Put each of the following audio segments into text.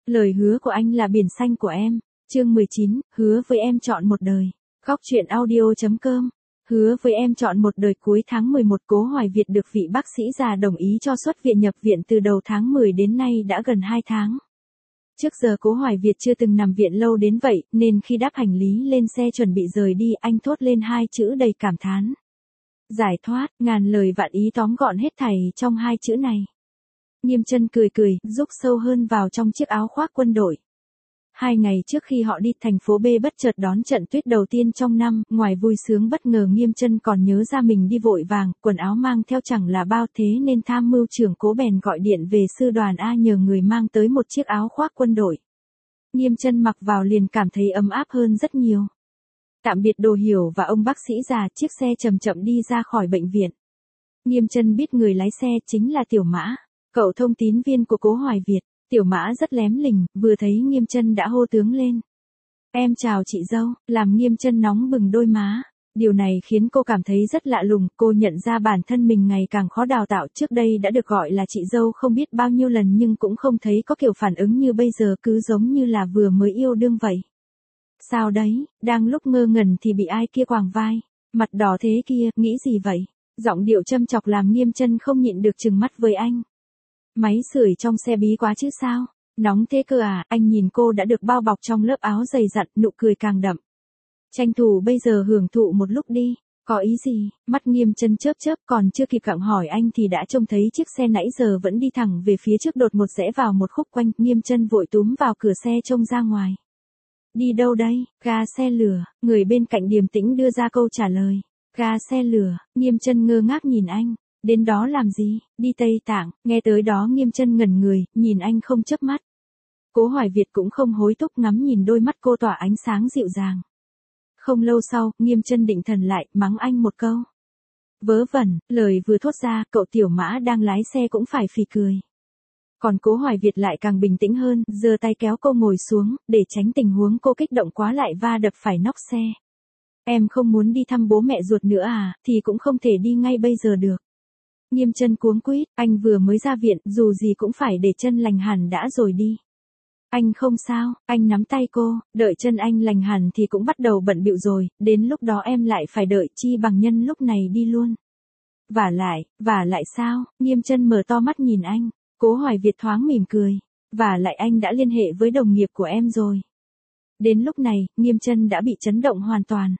Lời hứa của anh là biển xanh của em. Chương 19, hứa với em chọn một đời. Góc truyện audio.com. Hứa với em chọn một đời. Cuối tháng 11, Cố Hoài Việt được vị bác sĩ già đồng ý cho xuất viện nhập viện từ đầu tháng 10 đến nay đã gần 2 tháng. Trước giờ Cố Hoài Việt chưa từng nằm viện lâu đến vậy, nên khi đáp hành lý lên xe chuẩn bị rời đi, anh thốt lên hai chữ đầy cảm thán. Giải thoát, ngàn lời vạn ý tóm gọn hết thảy trong hai chữ này. Nghiêm Chân cười cười, rúc sâu hơn vào trong chiếc áo khoác quân đội. 2 ngày trước khi họ đi thành phố B bất chợt đón trận tuyết đầu tiên trong năm, ngoài vui sướng bất ngờ Nghiêm Chân còn nhớ ra mình đi vội vàng, quần áo mang theo chẳng là bao, thế nên tham mưu trưởng Cố bèn gọi điện về sư đoàn A nhờ người mang tới một chiếc áo khoác quân đội. Nghiêm Chân mặc vào liền cảm thấy ấm áp hơn rất nhiều. Tạm biệt Đồ Hiểu và ông bác sĩ già, chiếc xe chậm chậm đi ra khỏi bệnh viện. Nghiêm Chân biết người lái xe chính là Tiểu Mã, cậu thông tín viên của Cố Hoài Việt. Tiểu Mã rất lém lỉnh, vừa thấy Nghiêm Chân đã hô tướng lên. Em chào chị dâu, làm Nghiêm Chân nóng bừng đôi má. Điều này khiến cô cảm thấy rất lạ lùng, cô nhận ra bản thân mình ngày càng khó đào tạo, trước đây đã được gọi là chị dâu không biết bao nhiêu lần nhưng cũng không thấy có kiểu phản ứng như bây giờ, cứ giống như là vừa mới yêu đương vậy. Sao đấy, đang lúc ngơ ngẩn thì bị ai kia quàng vai, mặt đỏ thế kia, nghĩ gì vậy? Giọng điệu châm chọc làm Nghiêm Chân không nhịn được trừng mắt với anh. Máy sưởi trong xe bí quá chứ sao? Nóng thế cơ à? Anh nhìn cô đã được bao bọc trong lớp áo dày dặn, nụ cười càng đậm. Tranh thủ bây giờ hưởng thụ một lúc đi. Có ý gì? Mắt Nghiêm Chân chớp chớp, còn chưa kịp gặng hỏi anh thì đã trông thấy chiếc xe nãy giờ vẫn đi thẳng về phía trước đột ngột rẽ vào một khúc quanh. Nghiêm Chân vội túm vào cửa xe trông ra ngoài. Đi đâu đây? Ga xe lửa. Người bên cạnh điềm tĩnh đưa ra câu trả lời. Ga xe lửa. Nghiêm Chân ngơ ngác nhìn anh. Đến đó làm gì? Đi Tây Tạng. Nghe tới đó Nghiêm Chân ngẩn người, nhìn anh không chớp mắt. Cố Hoài Việt cũng không hối thúc, ngắm nhìn đôi mắt cô tỏa ánh sáng dịu dàng. Không lâu sau, Nghiêm Chân định thần lại, mắng anh một câu. Vớ vẩn, lời vừa thốt ra, cậu Tiểu Mã đang lái xe cũng phải phì cười. Còn Cố Hoài Việt lại càng bình tĩnh hơn, giơ tay kéo cô ngồi xuống, để tránh tình huống cô kích động quá lại va đập phải nóc xe. Em không muốn đi thăm bố mẹ ruột nữa à, thì cũng không thể đi ngay bây giờ được. Nghiêm Chân cuống quýt, anh vừa mới ra viện, dù gì cũng phải để chân lành hẳn đã rồi đi. Anh không sao, anh nắm tay cô, đợi chân anh lành hẳn thì cũng bắt đầu bận bịu rồi, đến lúc đó em lại phải đợi, chi bằng nhân lúc này đi luôn. Vả lại sao? Nghiêm Chân mở to mắt nhìn anh. Cố Hoài Việt thoáng mỉm cười. Vả lại anh đã liên hệ với đồng nghiệp của em rồi. Đến lúc này, Nghiêm Chân đã bị chấn động hoàn toàn.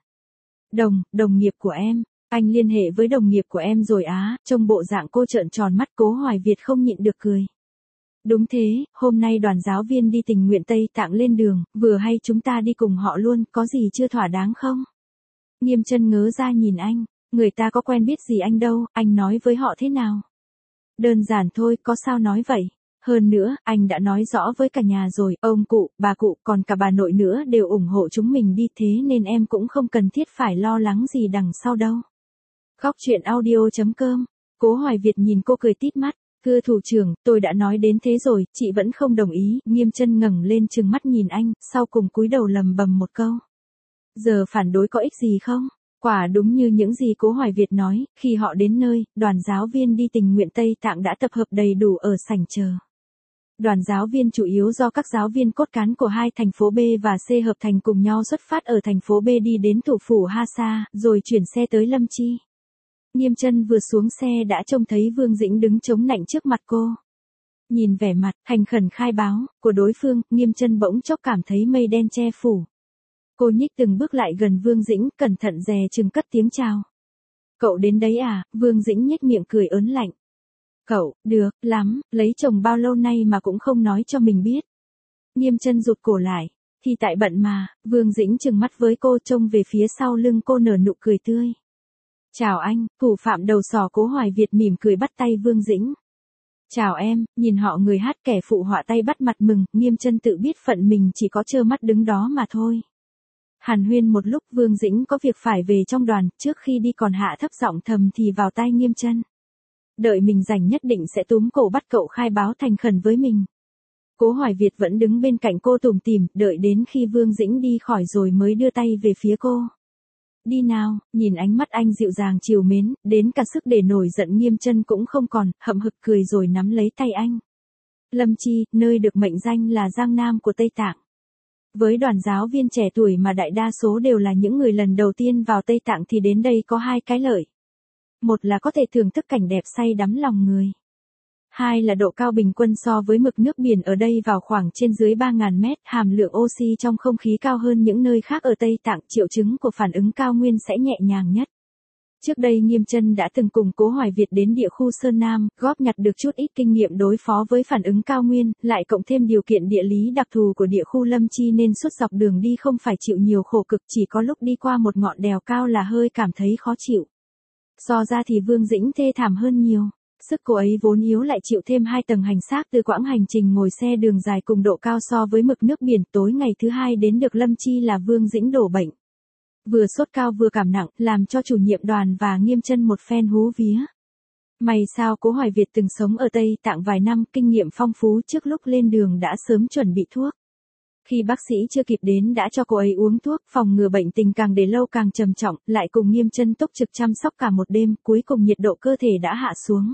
Đồng nghiệp của em? Anh liên hệ với đồng nghiệp của em rồi á? Trông bộ dạng cô trợn tròn mắt, Cố Hoài Việt không nhịn được cười. Đúng thế, hôm nay đoàn giáo viên đi tình nguyện Tây Tạng lên đường, vừa hay chúng ta đi cùng họ luôn, có gì chưa thỏa đáng không? Nghiêm Chân ngớ ra nhìn anh, người ta có quen biết gì anh đâu, anh nói với họ thế nào? Đơn giản thôi, có sao nói vậy? Hơn nữa, anh đã nói rõ với cả nhà rồi, ông cụ, bà cụ, còn cả bà nội nữa đều ủng hộ chúng mình đi, thế nên em cũng không cần thiết phải lo lắng gì đằng sau đâu. Góc truyện audio.com. Cố Hoài Việt nhìn cô cười tít mắt. Thưa thủ trưởng, tôi đã nói đến thế rồi, chị vẫn không đồng ý. Nghiêm Chân ngẩng lên trừng mắt nhìn anh, sau cùng cúi đầu lầm bầm một câu. Giờ phản đối có ích gì không? Quả đúng như những gì Cố Hoài Việt nói, khi họ đến nơi, đoàn giáo viên đi tình nguyện Tây Tạng đã tập hợp đầy đủ ở sảnh chờ. Đoàn giáo viên chủ yếu do các giáo viên cốt cán của hai thành phố B và C hợp thành cùng nhau xuất phát ở thành phố B đi đến thủ phủ Hasa, rồi chuyển xe tới Lâm Chi. Nghiêm Chân vừa xuống xe đã trông thấy Vương Dĩnh đứng chống nạnh trước mặt cô. Nhìn vẻ mặt thành khẩn khai báo của đối phương, Nghiêm Chân bỗng chốc cảm thấy mây đen che phủ. Cô nhích từng bước lại gần Vương Dĩnh, cẩn thận dè chừng cất tiếng chào. Cậu đến đấy à? Vương Dĩnh nhếch miệng cười ớn lạnh. Cậu, được lắm, lấy chồng bao lâu nay mà cũng không nói cho mình biết. Nghiêm Chân rụt cổ lại. Thì tại bận mà. Vương Dĩnh trừng mắt với cô, trông về phía sau lưng cô nở nụ cười tươi. Chào anh, thủ phạm đầu sỏ Cố Hoài Việt mỉm cười bắt tay Vương Dĩnh. Chào em, nhìn họ người hát kẻ phụ họa tay bắt mặt mừng, Nghiêm Chân tự biết phận mình chỉ có trơ mắt đứng đó mà thôi. Hàn huyên một lúc, Vương Dĩnh có việc phải về trong đoàn, trước khi đi còn hạ thấp giọng thầm thì vào tai Nghiêm Chân. Đợi mình rảnh nhất định sẽ túm cổ bắt cậu khai báo thành khẩn với mình. Cố Hoài Việt vẫn đứng bên cạnh cô tủm tỉm, đợi đến khi Vương Dĩnh đi khỏi rồi mới đưa tay về phía cô. Đi nào, nhìn ánh mắt anh dịu dàng trìu mến, đến cả sức để nổi giận Nghiêm Chân cũng không còn, hậm hực cười rồi nắm lấy tay anh. Lâm Chi, nơi được mệnh danh là Giang Nam của Tây Tạng. Với đoàn giáo viên trẻ tuổi mà đại đa số đều là những người lần đầu tiên vào Tây Tạng thì đến đây có hai cái lợi. Một là có thể thưởng thức cảnh đẹp say đắm lòng người. Hai là độ cao bình quân so với mực nước biển ở đây vào khoảng trên dưới 3.000 mét, hàm lượng oxy trong không khí cao hơn những nơi khác ở Tây Tạng, triệu chứng của phản ứng cao nguyên sẽ nhẹ nhàng nhất. Trước đây Nghiêm Chân đã từng cùng Cố Hoài Việt đến địa khu Sơn Nam, góp nhặt được chút ít kinh nghiệm đối phó với phản ứng cao nguyên, lại cộng thêm điều kiện địa lý đặc thù của địa khu Lâm Chi nên suốt dọc đường đi không phải chịu nhiều khổ cực, chỉ có lúc đi qua một ngọn đèo cao là hơi cảm thấy khó chịu. So ra thì Vương Dĩnh thê thảm hơn nhiều. Sức cô ấy vốn yếu lại chịu thêm 2 tầng hành xác từ quãng hành trình ngồi xe đường dài cùng độ cao so với mực nước biển. Tối ngày thứ hai đến được Lâm Chi là Vương Dĩnh đổ bệnh. Vừa sốt cao vừa cảm nặng, làm cho chủ nhiệm đoàn và Nghiêm Chân một phen hú vía. May sao Cố Hoài Việt từng sống ở Tây Tạng vài năm, kinh nghiệm phong phú, trước lúc lên đường đã sớm chuẩn bị thuốc. Khi bác sĩ chưa kịp đến đã cho cô ấy uống thuốc phòng ngừa bệnh tình càng để lâu càng trầm trọng, lại cùng Nghiêm Chân túc trực chăm sóc cả một đêm, cuối cùng nhiệt độ cơ thể đã hạ xuống.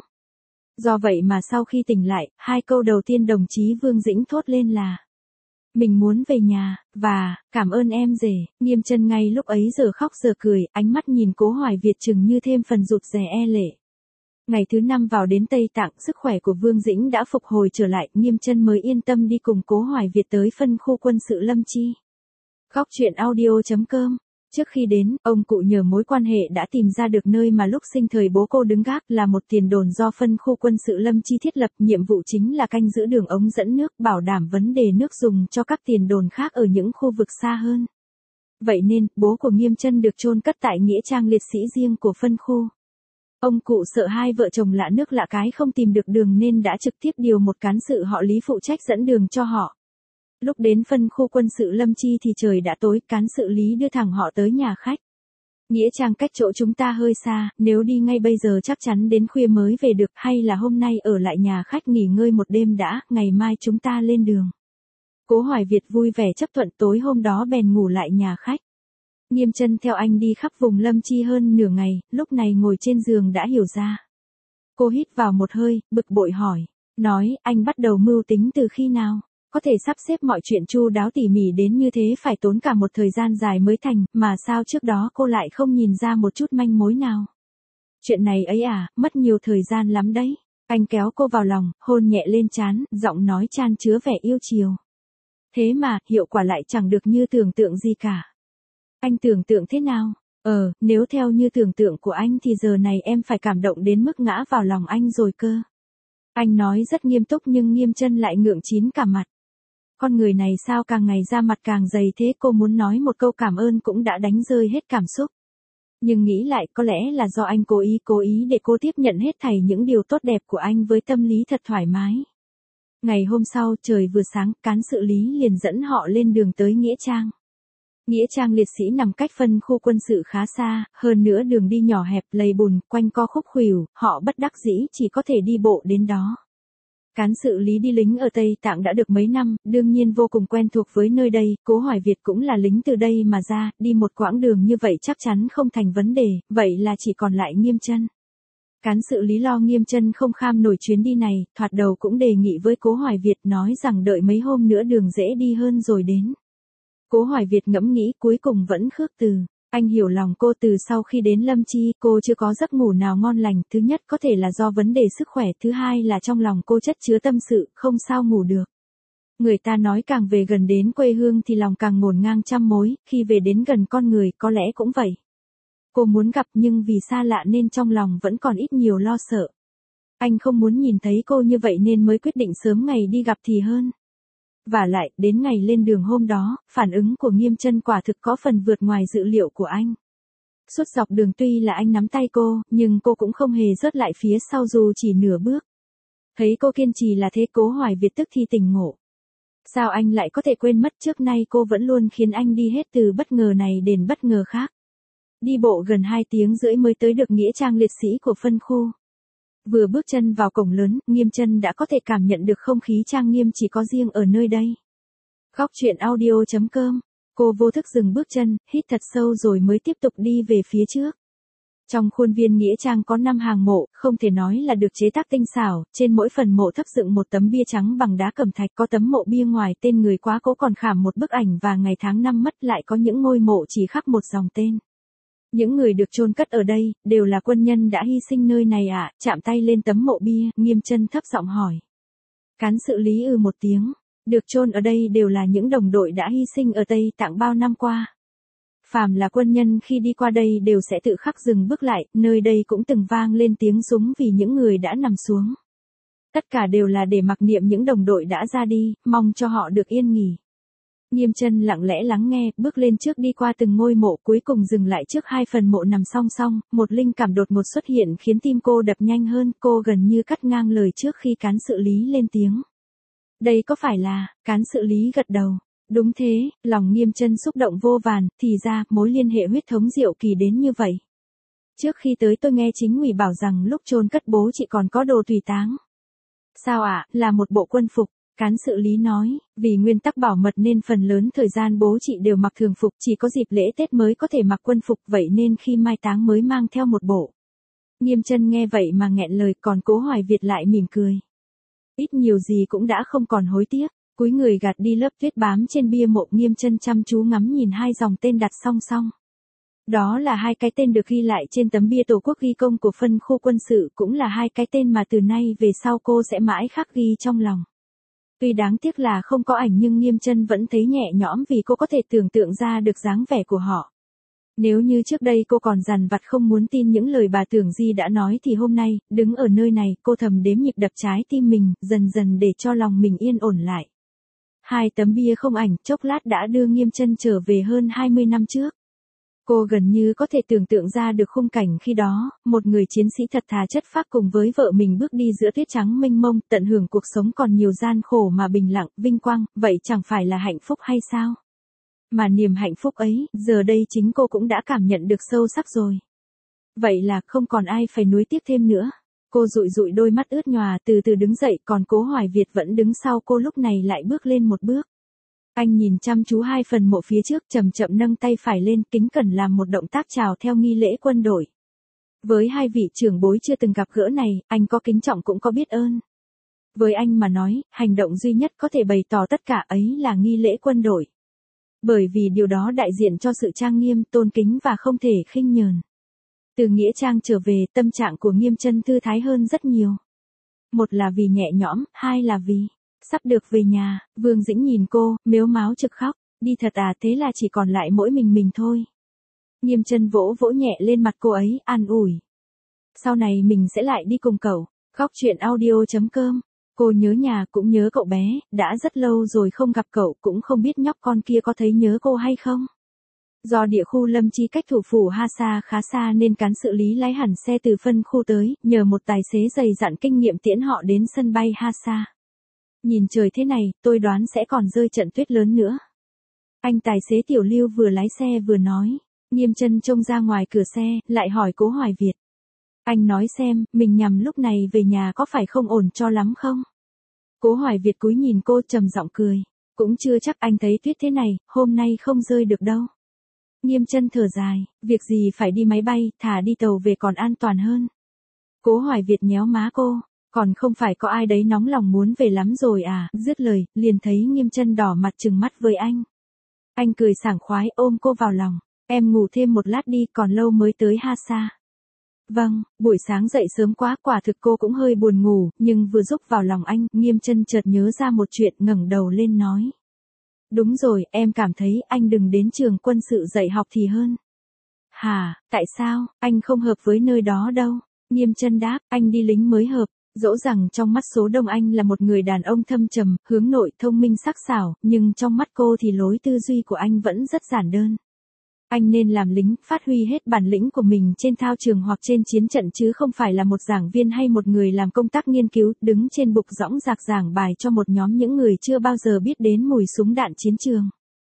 Do vậy mà sau khi tỉnh lại, 2 câu đầu tiên đồng chí Vương Dĩnh thốt lên là: mình muốn về nhà, và, cảm ơn em rể. Nghiêm Chân ngay lúc ấy giờ khóc giờ cười, ánh mắt nhìn Cố Hoài Việt chừng như thêm phần rụt rè e lệ. Ngày thứ 5 vào đến Tây Tạng, sức khỏe của Vương Dĩnh đã phục hồi trở lại, Nghiêm Chân mới yên tâm đi cùng Cố Hoài Việt tới phân khu quân sự Lâm Chi. Góc truyện audio.com. Trước khi đến, ông cụ nhờ mối quan hệ đã tìm ra được nơi mà lúc sinh thời bố cô đứng gác, là một tiền đồn do phân khu quân sự Lâm Chi thiết lập, nhiệm vụ chính là canh giữ đường ống dẫn nước, bảo đảm vấn đề nước dùng cho các tiền đồn khác ở những khu vực xa hơn. Vậy nên, bố của Nghiêm Chân được chôn cất tại nghĩa trang liệt sĩ riêng của phân khu. Ông cụ sợ hai vợ chồng lạ nước lạ cái không tìm được đường nên đã trực tiếp điều một cán sự họ Lý phụ trách dẫn đường cho họ. Lúc đến phân khu quân sự Lâm Chi thì trời đã tối, cán sự Lý đưa thẳng họ tới nhà khách. Nghĩa trang cách chỗ chúng ta hơi xa, nếu đi ngay bây giờ chắc chắn đến khuya mới về được, hay là hôm nay ở lại nhà khách nghỉ ngơi một đêm đã, ngày mai chúng ta lên đường. Cố Hoài Việt vui vẻ chấp thuận, tối hôm đó bèn ngủ lại nhà khách. Nghiêm Chân theo anh đi khắp vùng Lâm Chi hơn nửa ngày, lúc này ngồi trên giường đã hiểu ra. Cô hít vào một hơi, bực bội hỏi, nói, anh bắt đầu mưu tính từ khi nào? Có thể sắp xếp mọi chuyện chu đáo tỉ mỉ đến như thế phải tốn cả một thời gian dài mới thành, mà sao trước đó cô lại không nhìn ra một chút manh mối nào? Chuyện này ấy à, mất nhiều thời gian lắm đấy. Anh kéo cô vào lòng, hôn nhẹ lên trán, giọng nói chan chứa vẻ yêu chiều. Thế mà, hiệu quả lại chẳng được như tưởng tượng gì cả. Anh tưởng tượng thế nào? Nếu theo như tưởng tượng của anh thì giờ này em phải cảm động đến mức ngã vào lòng anh rồi cơ. Anh nói rất nghiêm túc nhưng Nghiêm Chân lại ngượng chín cả mặt. Con người này sao càng ngày da mặt càng dày thế, cô muốn nói một câu cảm ơn cũng đã đánh rơi hết cảm xúc. Nhưng nghĩ lại có lẽ là do anh cố ý để cô tiếp nhận hết thảy những điều tốt đẹp của anh với tâm lý thật thoải mái. Ngày hôm sau trời vừa sáng, cán sự Lý liền dẫn họ lên đường tới Nghĩa Trang. Nghĩa trang liệt sĩ nằm cách phân khu quân sự khá xa, hơn nữa đường đi nhỏ hẹp lầy bùn, quanh co khúc khuỷu, họ bất đắc dĩ chỉ có thể đi bộ đến đó. Cán sự Lý đi lính ở Tây Tạng đã được mấy năm, đương nhiên vô cùng quen thuộc với nơi đây, Cố Hoài Việt cũng là lính từ đây mà ra, đi một quãng đường như vậy chắc chắn không thành vấn đề, vậy là chỉ còn lại Nghiêm Chân. Cán sự Lý lo Nghiêm Chân không kham nổi chuyến đi này, thoạt đầu cũng đề nghị với Cố Hoài Việt, nói rằng đợi mấy hôm nữa đường dễ đi hơn rồi đến. Cố Hoài Việt ngẫm nghĩ cuối cùng vẫn khước từ. Anh hiểu lòng cô, từ sau khi đến Lâm Chi, cô chưa có giấc ngủ nào ngon lành, thứ nhất có thể là do vấn đề sức khỏe, thứ hai là trong lòng cô chất chứa tâm sự, không sao ngủ được. Người ta nói càng về gần đến quê hương thì lòng càng ngổn ngang trăm mối, khi về đến gần con người có lẽ cũng vậy. Cô muốn gặp nhưng vì xa lạ nên trong lòng vẫn còn ít nhiều lo sợ. Anh không muốn nhìn thấy cô như vậy nên mới quyết định sớm ngày đi gặp thì hơn. Và lại, đến ngày lên đường hôm đó, phản ứng của Nghiêm Chân quả thực có phần vượt ngoài dự liệu của anh. Suốt dọc đường tuy là anh nắm tay cô, nhưng cô cũng không hề rớt lại phía sau dù chỉ nửa bước. Thấy cô kiên trì là thế, Cố Hoài Việt tức thì tỉnh ngộ. Sao anh lại có thể quên mất trước nay cô vẫn luôn khiến anh đi hết từ bất ngờ này đến bất ngờ khác. Đi bộ gần 2 tiếng rưỡi mới tới được nghĩa trang liệt sĩ của phân khu. Vừa bước chân vào cổng lớn, Nghiêm Chân đã có thể cảm nhận được không khí trang nghiêm chỉ có riêng ở nơi đây. Góc truyện audio.com. Cô vô thức dừng bước chân, hít thật sâu rồi mới tiếp tục đi về phía trước. Trong khuôn viên nghĩa trang có 5 hàng mộ, không thể nói là được chế tác tinh xảo, trên mỗi phần mộ thấp dựng một tấm bia trắng bằng đá cẩm thạch, có tấm mộ bia ngoài tên người quá cố còn khảm một bức ảnh và ngày tháng năm mất, lại có những ngôi mộ chỉ khắc một dòng tên. Những người được chôn cất ở đây, đều là quân nhân đã hy sinh nơi này ạ. Chạm tay lên tấm mộ bia, Nghiêm Chân thấp giọng hỏi. Cán sự lý một tiếng, được chôn ở đây đều là những đồng đội đã hy sinh ở Tây Tạng bao năm qua. Phàm là quân nhân khi đi qua đây đều sẽ tự khắc dừng bước lại, nơi đây cũng từng vang lên tiếng súng vì những người đã nằm xuống. Tất cả đều là để mặc niệm những đồng đội đã ra đi, mong cho họ được yên nghỉ. Nghiêm Chân lặng lẽ lắng nghe, bước lên trước đi qua từng ngôi mộ, cuối cùng dừng lại trước 2 phần mộ nằm song song, một linh cảm đột ngột xuất hiện khiến tim cô đập nhanh hơn, cô gần như cắt ngang lời trước khi cán sự lý lên tiếng. Đây có phải là, cán sự lý gật đầu. Đúng thế, lòng Nghiêm Chân xúc động vô vàn, thì ra, mối liên hệ huyết thống diệu kỳ đến như vậy. Trước khi tới tôi nghe chính ủy bảo rằng lúc chôn cất bố chị còn có đồ tùy táng. Sao ạ, là một bộ quân phục, cán sự lý nói, vì nguyên tắc bảo mật nên phần lớn thời gian bố chị đều mặc thường phục, chỉ có dịp lễ Tết mới có thể mặc quân phục, vậy nên khi mai táng mới mang theo một bộ. Nghiêm Chân nghe vậy mà nghẹn lời, còn Cố Hoài Việt lại mỉm cười. Ít nhiều gì cũng đã không còn hối tiếc. Cúi người gạt đi lớp tuyết bám trên bia mộ, Nghiêm Chân chăm chú ngắm nhìn 2 dòng tên đặt song song. Đó là 2 cái tên được ghi lại trên tấm bia Tổ quốc ghi công của phân khu quân sự, cũng là 2 cái tên mà từ nay về sau cô sẽ mãi khắc ghi trong lòng. Tuy đáng tiếc là không có ảnh nhưng Nghiêm Chân vẫn thấy nhẹ nhõm vì cô có thể tưởng tượng ra được dáng vẻ của họ. Nếu như trước đây cô còn dằn vặt không muốn tin những lời bà Tưởng Di đã nói thì hôm nay, đứng ở nơi này, cô thầm đếm nhịp đập trái tim mình, dần dần để cho lòng mình yên ổn lại. 2 tấm bia không ảnh, chốc lát đã đưa Nghiêm Chân trở về hơn 20 năm trước. Cô gần như có thể tưởng tượng ra được khung cảnh khi đó, một người chiến sĩ thật thà chất phác cùng với vợ mình bước đi giữa tuyết trắng mênh mông, tận hưởng cuộc sống còn nhiều gian khổ mà bình lặng, vinh quang, vậy chẳng phải là hạnh phúc hay sao? Mà niềm hạnh phúc ấy, giờ đây chính cô cũng đã cảm nhận được sâu sắc rồi. Vậy là không còn ai phải nuối tiếc thêm nữa. Cô dụi dụi đôi mắt ướt nhòa từ từ đứng dậy, còn Cố Hoài Việt vẫn đứng sau cô lúc này lại bước lên một bước. Anh nhìn chăm chú 2 phần mộ phía trước, chậm chậm nâng tay phải lên, kính cẩn làm một động tác chào theo nghi lễ quân đội. Với 2 vị trưởng bối chưa từng gặp gỡ này, anh có kính trọng cũng có biết ơn. Với anh mà nói, hành động duy nhất có thể bày tỏ tất cả ấy là nghi lễ quân đội. Bởi vì điều đó đại diện cho sự trang nghiêm, tôn kính và không thể khinh nhờn. Từ nghĩa trang trở về, tâm trạng của Nghiêm Chân thư thái hơn rất nhiều. Một là vì nhẹ nhõm, 2 là vì sắp được về nhà. Vương Dĩnh nhìn cô, mếu máo trực khóc. Đi thật à, thế là chỉ còn lại mỗi mình thôi. Nghiêm Chân vỗ vỗ nhẹ lên mặt cô ấy, an ủi. Sau này mình sẽ lại đi cùng cậu. Khóc chuyện audio.com. Cô nhớ nhà cũng nhớ cậu bé, đã rất lâu rồi không gặp cậu, cũng không biết nhóc con kia có thấy nhớ cô hay không. Do địa khu Lâm Chi cách thủ phủ Hasa khá xa nên cán sự lý lái hẳn xe từ phân khu tới, nhờ một tài xế dày dặn kinh nghiệm tiễn họ đến sân bay Hasa. Nhìn trời thế này, tôi đoán sẽ còn rơi trận tuyết lớn nữa. Anh tài xế Tiểu Lưu vừa lái xe vừa nói. Nghiêm Chân trông ra ngoài cửa xe, lại hỏi Cố Hoài Việt. Anh nói xem, mình nhằm lúc này về nhà có phải không ổn cho lắm không? Cố Hoài Việt cúi nhìn cô trầm giọng cười. Cũng chưa chắc, anh thấy tuyết thế này, hôm nay không rơi được đâu. Nghiêm Chân thở dài, việc gì phải đi máy bay, thà đi tàu về còn an toàn hơn. Cố Hoài Việt nhéo má cô, còn không phải có ai đấy nóng lòng muốn về lắm rồi à, dứt lời, liền thấy Nghiêm Chân đỏ mặt trừng mắt với anh. Anh cười sảng khoái ôm cô vào lòng, em ngủ thêm một lát đi, còn lâu mới tới Hasa. Vâng, buổi sáng dậy sớm quá, quả thực cô cũng hơi buồn ngủ, nhưng vừa rúc vào lòng anh, Nghiêm Chân chợt nhớ ra một chuyện, ngẩng đầu lên nói. Đúng rồi, em cảm thấy anh đừng đến trường quân sự dạy học thì hơn. Hả, tại sao, anh không hợp với nơi đó đâu? Nghiêm Chân đáp, anh đi lính mới hợp. Dẫu rằng trong mắt số đông anh là một người đàn ông thâm trầm, hướng nội, thông minh sắc sảo, nhưng trong mắt cô thì lối tư duy của anh vẫn rất giản đơn. Anh nên làm lính, phát huy hết bản lĩnh của mình trên thao trường hoặc trên chiến trận chứ không phải là một giảng viên hay một người làm công tác nghiên cứu, đứng trên bục dõng dạc giảng bài cho một nhóm những người chưa bao giờ biết đến mùi súng đạn chiến trường.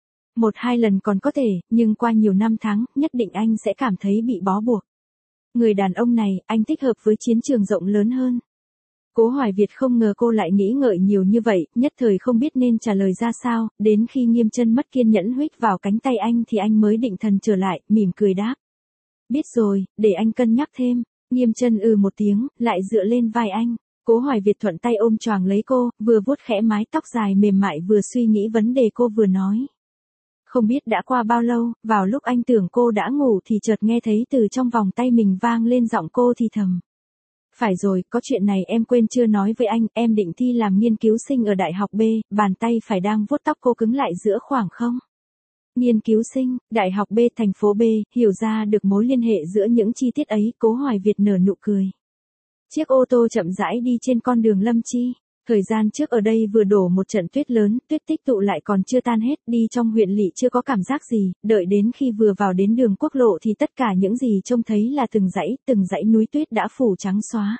1-2 lần còn có thể, nhưng qua nhiều năm tháng, nhất định anh sẽ cảm thấy bị bó buộc. Người đàn ông này, anh thích hợp với chiến trường rộng lớn hơn. Cố Hoài Việt không ngờ cô lại nghĩ ngợi nhiều như vậy, nhất thời không biết nên trả lời ra sao, đến khi Nghiêm Chân mất kiên nhẫn huých vào cánh tay anh thì anh mới định thần trở lại, mỉm cười đáp. Biết rồi, để anh cân nhắc thêm. Nghiêm Chân một tiếng, lại dựa lên vai anh. Cố Hoài Việt thuận tay ôm choàng lấy cô, vừa vuốt khẽ mái tóc dài mềm mại vừa suy nghĩ vấn đề cô vừa nói. Không biết đã qua bao lâu, vào lúc anh tưởng cô đã ngủ thì chợt nghe thấy từ trong vòng tay mình vang lên giọng cô thì thầm. Phải rồi, có chuyện này em quên chưa nói với anh, em định thi làm nghiên cứu sinh ở Đại học B, bàn tay phải đang vuốt tóc cô cứng lại giữa khoảng không. Nghiên cứu sinh, Đại học B thành phố B, hiểu ra được mối liên hệ giữa những chi tiết ấy, Cố Hoài Việt nở nụ cười. Chiếc ô tô chậm rãi đi trên con đường Lâm Chi. Thời gian trước ở đây vừa đổ một trận tuyết lớn, tuyết tích tụ lại còn chưa tan hết, đi trong huyện lỵ chưa có cảm giác gì, đợi đến khi vừa vào đến đường quốc lộ thì tất cả những gì trông thấy là từng dãy núi tuyết đã phủ trắng xóa.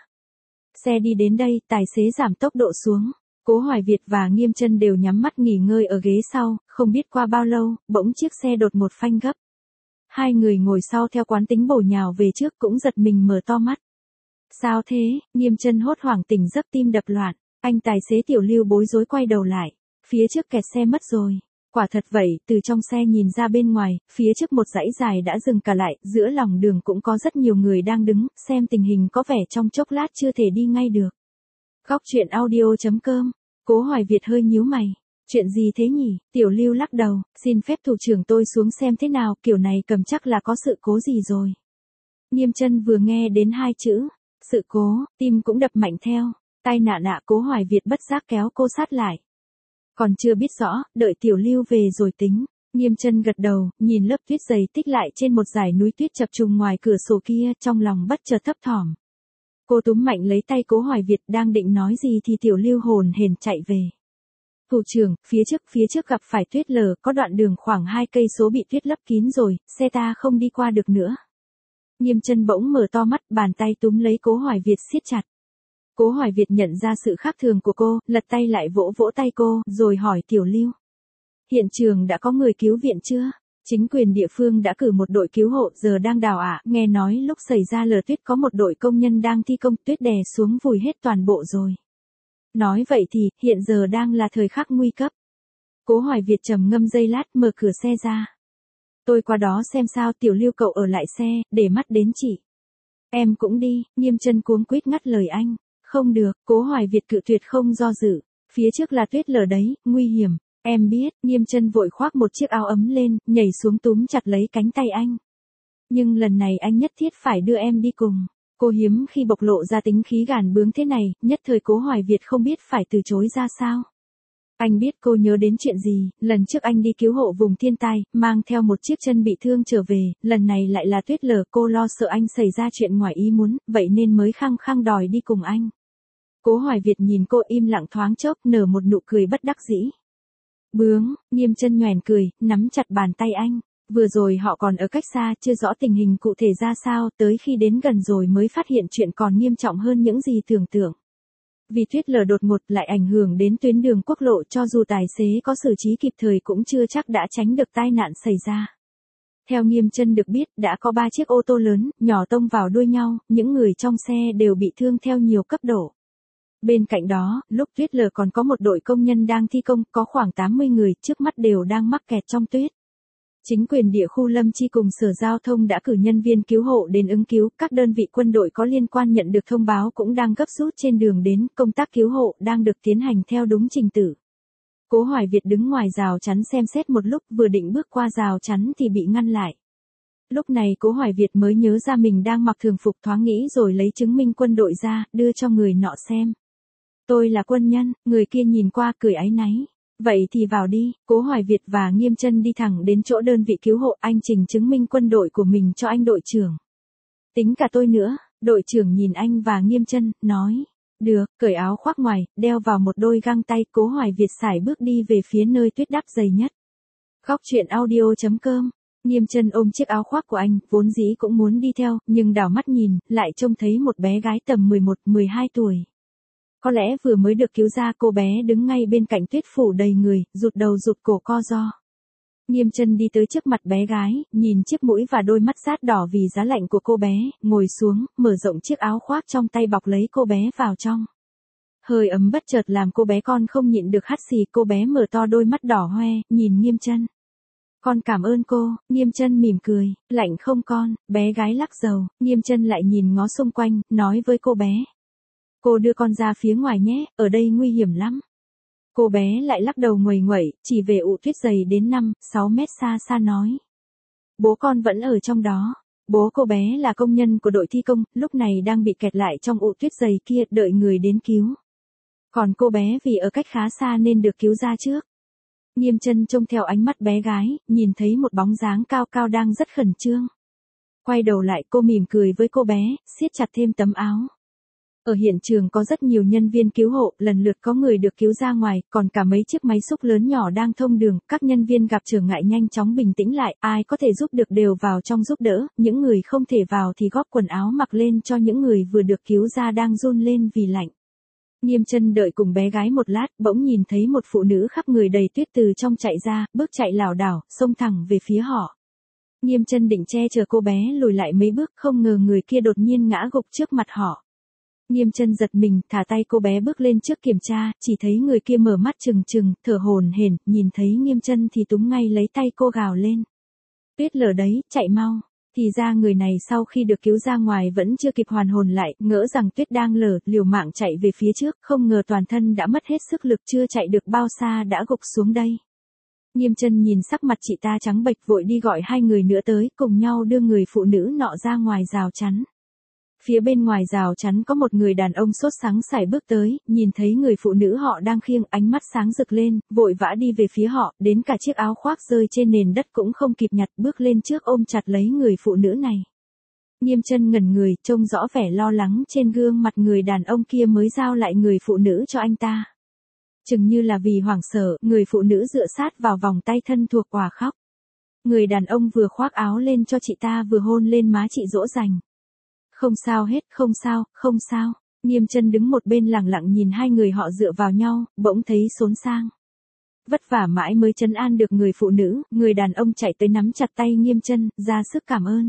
Xe đi đến đây, tài xế giảm tốc độ xuống. Cố Hoài Việt và Nghiêm Chân đều nhắm mắt nghỉ ngơi ở ghế sau, không biết qua bao lâu, bỗng chiếc xe đột ngột phanh gấp. Hai người ngồi sau theo quán tính bổ nhào về trước cũng giật mình mở to mắt. Sao thế? Nghiêm Chân hốt hoảng tỉnh giấc tim đập loạn. Anh tài xế Tiểu Lưu bối rối quay đầu lại. Phía trước kẹt xe mất rồi. Quả thật vậy, từ trong xe nhìn ra bên ngoài, phía trước một dãy dài đã dừng cả lại, giữa lòng đường cũng có rất nhiều người đang đứng, xem tình hình có vẻ trong chốc lát chưa thể đi ngay được. Góc truyện audio.com. Cố Hoài Việt hơi nhíu mày. Chuyện gì thế nhỉ? Tiểu Lưu lắc đầu, xin phép thủ trưởng tôi xuống xem thế nào, kiểu này cầm chắc là có sự cố gì rồi. Nghiêm Chân vừa nghe đến hai chữ, sự cố, tim cũng đập mạnh theo. Tai nạn ạ, Cố Hoài Việt bất giác kéo cô sát lại. Còn chưa biết rõ, đợi Tiểu Lưu về rồi tính. Nghiêm Chân gật đầu, nhìn lớp tuyết dày tích lại trên một dải núi tuyết chập trùng ngoài cửa sổ kia, trong lòng bất chợt thấp thỏm. Cô túm mạnh lấy tay Cố Hoài Việt đang định nói gì thì Tiểu Lưu hồn hển chạy về. Thủ trưởng, phía trước gặp phải tuyết lở, có đoạn đường khoảng 2 cây số bị tuyết lấp kín rồi, xe ta không đi qua được nữa. Nghiêm Chân bỗng mở to mắt, bàn tay túm lấy Cố Hoài Việt siết chặt. Cố Hoài Việt nhận ra sự khác thường của cô, lật tay lại vỗ vỗ tay cô, rồi hỏi Tiểu Lưu. Hiện trường đã có người cứu viện chưa? Chính quyền địa phương đã cử một đội cứu hộ, giờ đang đào ạ, nghe nói lúc xảy ra lở tuyết có một đội công nhân đang thi công, tuyết đè xuống vùi hết toàn bộ rồi. Nói vậy thì, hiện giờ đang là thời khắc nguy cấp. Cố Hoài Việt trầm ngâm giây lát, mở cửa xe ra. Tôi qua đó xem sao. Tiểu Lưu cậu ở lại xe, để mắt đến chị. Em cũng đi. Nghiêm Chân cuống quýt ngắt lời anh. Không được, Cố Hoài Việt cự tuyệt không do dự. Phía trước là tuyết lở đấy, nguy hiểm. Em biết. Nghiêm Chân vội khoác một chiếc áo ấm lên, nhảy xuống túm chặt lấy cánh tay anh. Nhưng lần này anh nhất thiết phải đưa em đi cùng. Cô hiếm khi bộc lộ ra tính khí gàn bướng thế này, nhất thời Cố Hoài Việt không biết phải từ chối ra sao. Anh biết cô nhớ đến chuyện gì, lần trước anh đi cứu hộ vùng thiên tai, mang theo một chiếc chân bị thương trở về, lần này lại là tuyết lở, cô lo sợ anh xảy ra chuyện ngoài ý muốn, vậy nên mới khăng khăng đòi đi cùng anh. Cố Hoài Việt nhìn cô im lặng thoáng chốc, nở một nụ cười bất đắc dĩ. Bướng, Nghiêm Chân nhoẻn cười, nắm chặt bàn tay anh. Vừa rồi họ còn ở cách xa, chưa rõ tình hình cụ thể ra sao, tới khi đến gần rồi mới phát hiện chuyện còn nghiêm trọng hơn những gì tưởng tượng. Vì tuyết lở đột ngột lại ảnh hưởng đến tuyến đường quốc lộ, cho dù tài xế có xử trí kịp thời cũng chưa chắc đã tránh được tai nạn xảy ra. Theo Nghiêm Chân được biết, đã có 3 chiếc ô tô lớn, nhỏ tông vào đuôi nhau, những người trong xe đều bị thương theo nhiều cấp độ. Bên cạnh đó, lúc tuyết lở còn có một đội công nhân đang thi công, có khoảng 80 người, trước mắt đều đang mắc kẹt trong tuyết. Chính quyền địa khu Lâm Chi cùng Sở Giao thông đã cử nhân viên cứu hộ đến ứng cứu, các đơn vị quân đội có liên quan nhận được thông báo cũng đang gấp rút trên đường đến, công tác cứu hộ đang được tiến hành theo đúng trình tự. Cố Hoài Việt đứng ngoài rào chắn xem xét một lúc, vừa định bước qua rào chắn thì bị ngăn lại. Lúc này Cố Hoài Việt mới nhớ ra mình đang mặc thường phục, thoáng nghĩ rồi lấy chứng minh quân đội ra, đưa cho người nọ xem. Tôi là quân nhân. Người kia nhìn qua cười áy náy. Vậy thì vào đi. Cố Hoài Việt và Nghiêm Chân đi thẳng đến chỗ đơn vị cứu hộ, anh trình chứng minh quân đội của mình cho anh đội trưởng. Tính cả tôi nữa. Đội trưởng nhìn anh và Nghiêm Chân, nói. Được, cởi áo khoác ngoài, đeo vào một đôi găng tay. Cố Hoài Việt sải bước đi về phía nơi tuyết đắp dày nhất. Góc truyện audio.com. Nghiêm Chân ôm chiếc áo khoác của anh, vốn dĩ cũng muốn đi theo, nhưng đảo mắt nhìn, lại trông thấy một bé gái tầm 11-12 tuổi. Có lẽ vừa mới được cứu ra, cô bé đứng ngay bên cạnh tuyết phủ đầy người, rụt đầu rụt cổ co ro. Nghiêm Chân đi tới trước mặt bé gái, nhìn chiếc mũi và đôi mắt rát đỏ vì giá lạnh của cô bé, ngồi xuống, mở rộng chiếc áo khoác trong tay bọc lấy cô bé vào trong. Hơi ấm bất chợt làm cô bé con không nhịn được hắt xì, cô bé mở to đôi mắt đỏ hoe, nhìn Nghiêm Chân. Con cảm ơn cô, Nghiêm Chân mỉm cười, lạnh không con, bé gái lắc đầu, Nghiêm Chân lại nhìn ngó xung quanh, nói với cô bé. Cô đưa con ra phía ngoài nhé, ở đây nguy hiểm lắm. Cô bé lại lắc đầu nguầy nguậy, chỉ về ụ tuyết dày đến 5-6 mét xa xa nói. Bố con vẫn ở trong đó. Bố cô bé là công nhân của đội thi công, lúc này đang bị kẹt lại trong ụ tuyết dày kia đợi người đến cứu. Còn cô bé vì ở cách khá xa nên được cứu ra trước. Nghiêm Chân trông theo ánh mắt bé gái, nhìn thấy một bóng dáng cao cao đang rất khẩn trương. Quay đầu lại cô mỉm cười với cô bé, siết chặt thêm tấm áo. Ở hiện trường có rất nhiều nhân viên cứu hộ, lần lượt có người được cứu ra ngoài, còn cả mấy chiếc máy xúc lớn nhỏ đang thông đường, các nhân viên gặp trở ngại nhanh chóng bình tĩnh lại, ai có thể giúp được đều vào trong giúp đỡ, những người không thể vào thì góp quần áo mặc lên cho những người vừa được cứu ra đang run lên vì lạnh. Nghiêm Chân đợi cùng bé gái một lát, bỗng nhìn thấy một phụ nữ khắp người đầy tuyết từ trong chạy ra, bước chạy lảo đảo, xông thẳng về phía họ. Nghiêm Chân định che chở cô bé lùi lại mấy bước, không ngờ người kia đột nhiên ngã gục trước mặt họ. Nghiêm Chân giật mình, thả tay cô bé bước lên trước kiểm tra, chỉ thấy người kia mở mắt trừng trừng, thở hổn hển, nhìn thấy Nghiêm Chân thì túm ngay lấy tay cô gào lên. Tuyết lở đấy, chạy mau. Thì ra người này sau khi được cứu ra ngoài vẫn chưa kịp hoàn hồn lại, ngỡ rằng tuyết đang lở, liều mạng chạy về phía trước, không ngờ toàn thân đã mất hết sức lực, chưa chạy được bao xa đã gục xuống đây. Nghiêm Chân nhìn sắc mặt chị ta trắng bệch, vội đi gọi hai người nữa tới, cùng nhau đưa người phụ nữ nọ ra ngoài rào chắn. Phía bên ngoài rào chắn có một người đàn ông sốt sắng sải bước tới, nhìn thấy người phụ nữ họ đang khiêng, ánh mắt sáng rực lên, vội vã đi về phía họ, đến cả chiếc áo khoác rơi trên nền đất cũng không kịp nhặt, bước lên trước ôm chặt lấy người phụ nữ này. Nghiêm Chân ngẩn người, trông rõ vẻ lo lắng trên gương mặt người đàn ông kia mới giao lại người phụ nữ cho anh ta. Chừng như là vì hoảng sợ, người phụ nữ dựa sát vào vòng tay thân thuộc òa khóc. Người đàn ông vừa khoác áo lên cho chị ta vừa hôn lên má chị dỗ dành. Không sao hết, không sao, không sao. Nghiêm Chân đứng một bên lặng lặng nhìn hai người họ dựa vào nhau, bỗng thấy xốn sang. Vất vả mãi mới trấn an được người phụ nữ, người đàn ông chạy tới nắm chặt tay Nghiêm Chân, ra sức cảm ơn.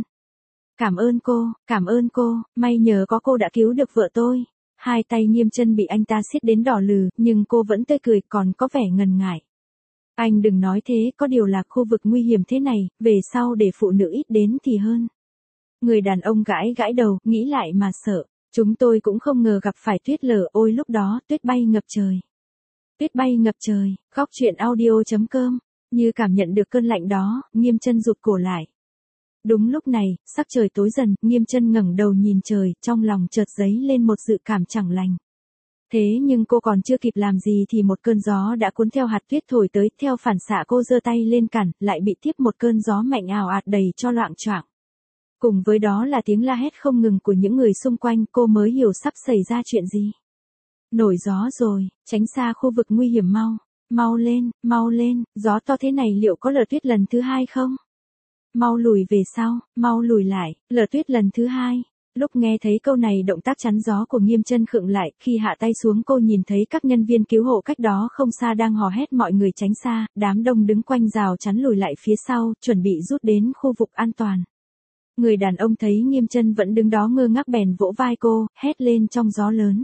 Cảm ơn cô, may nhờ có cô đã cứu được vợ tôi. Hai tay Nghiêm Chân bị anh ta siết đến đỏ lừ, nhưng cô vẫn tươi cười, còn có vẻ ngần ngại. Anh đừng nói thế, có điều là khu vực nguy hiểm thế này, về sau để phụ nữ ít đến thì hơn. Người đàn ông gãi gãi đầu, nghĩ lại mà sợ. Chúng tôi cũng không ngờ gặp phải tuyết lở, ôi lúc đó tuyết bay ngập trời. Tuyết bay ngập trời, góc truyện audio.com. Như cảm nhận được cơn lạnh đó, Nghiêm Chân rụt cổ lại. Đúng lúc này, sắc trời tối dần, Nghiêm Chân ngẩng đầu nhìn trời, trong lòng chợt dấy lên một dự cảm chẳng lành. Thế nhưng cô còn chưa kịp làm gì thì một cơn gió đã cuốn theo hạt tuyết thổi tới, theo phản xạ cô giơ tay lên cản, lại bị tiếp một cơn gió mạnh ào ạt đầy cho loạng choạng. Cùng với đó là tiếng la hét không ngừng của những người xung quanh, cô mới hiểu sắp xảy ra chuyện gì. Nổi gió rồi, tránh xa khu vực nguy hiểm mau. Mau lên, gió to thế này liệu có lở tuyết lần thứ hai không? Mau lùi về sau, mau lùi lại, lở tuyết lần thứ hai. Lúc nghe thấy câu này động tác chắn gió của Nghiêm Chân khựng lại, khi hạ tay xuống cô nhìn thấy các nhân viên cứu hộ cách đó không xa đang hò hét mọi người tránh xa, đám đông đứng quanh rào chắn lùi lại phía sau, chuẩn bị rút đến khu vực an toàn. Người đàn ông thấy Nghiêm Chân vẫn đứng đó ngơ ngác bèn vỗ vai cô, hét lên trong gió lớn.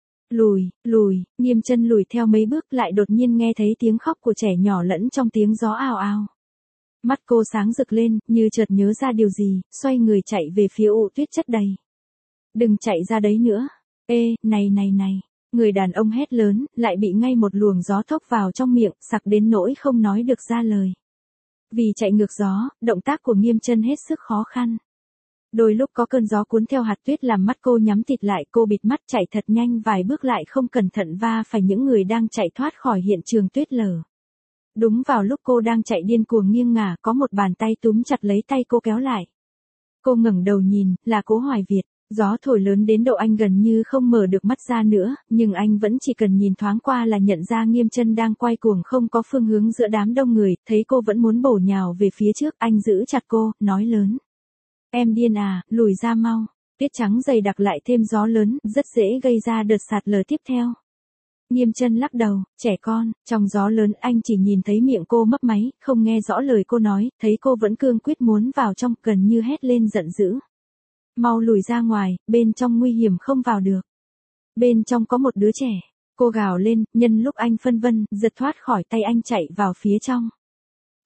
Lùi, Nghiêm Chân lùi theo mấy bước lại đột nhiên nghe thấy tiếng khóc của trẻ nhỏ lẫn trong tiếng gió ào ào. Mắt cô sáng rực lên, như chợt nhớ ra điều gì, xoay người chạy về phía ụ tuyết chất đầy. Đừng chạy ra đấy nữa. Ê, này. Người đàn ông hét lớn, lại bị ngay một luồng gió thốc vào trong miệng, sặc đến nỗi không nói được ra lời. Vì chạy ngược gió, động tác của Nghiêm Chân hết sức khó khăn. Đôi lúc có cơn gió cuốn theo hạt tuyết làm mắt cô nhắm tịt lại, cô bịt mắt chạy thật nhanh vài bước lại không cẩn thận va phải những người đang chạy thoát khỏi hiện trường tuyết lở. Đúng vào lúc cô đang chạy điên cuồng nghiêng ngả, có một bàn tay túm chặt lấy tay cô kéo lại. Cô ngẩng đầu nhìn, là Cố Hoài Việt. Gió thổi lớn đến độ anh gần như không mở được mắt ra nữa, nhưng anh vẫn chỉ cần nhìn thoáng qua là nhận ra Nghiêm Chân đang quay cuồng không có phương hướng giữa đám đông người, thấy cô vẫn muốn bổ nhào về phía trước, anh giữ chặt cô, nói lớn. Em điên à, lùi ra mau. Tuyết trắng dày đặc lại thêm gió lớn, rất dễ gây ra đợt sạt lở tiếp theo. Nghiêm Chân lắc đầu, trẻ con, trong gió lớn anh chỉ nhìn thấy miệng cô mấp máy, không nghe rõ lời cô nói, thấy cô vẫn cương quyết muốn vào trong, gần như hét lên giận dữ. Mau lùi ra ngoài, bên trong nguy hiểm không vào được. Bên trong có một đứa trẻ. Cô gào lên, nhân lúc anh phân vân, giật thoát khỏi tay anh chạy vào phía trong.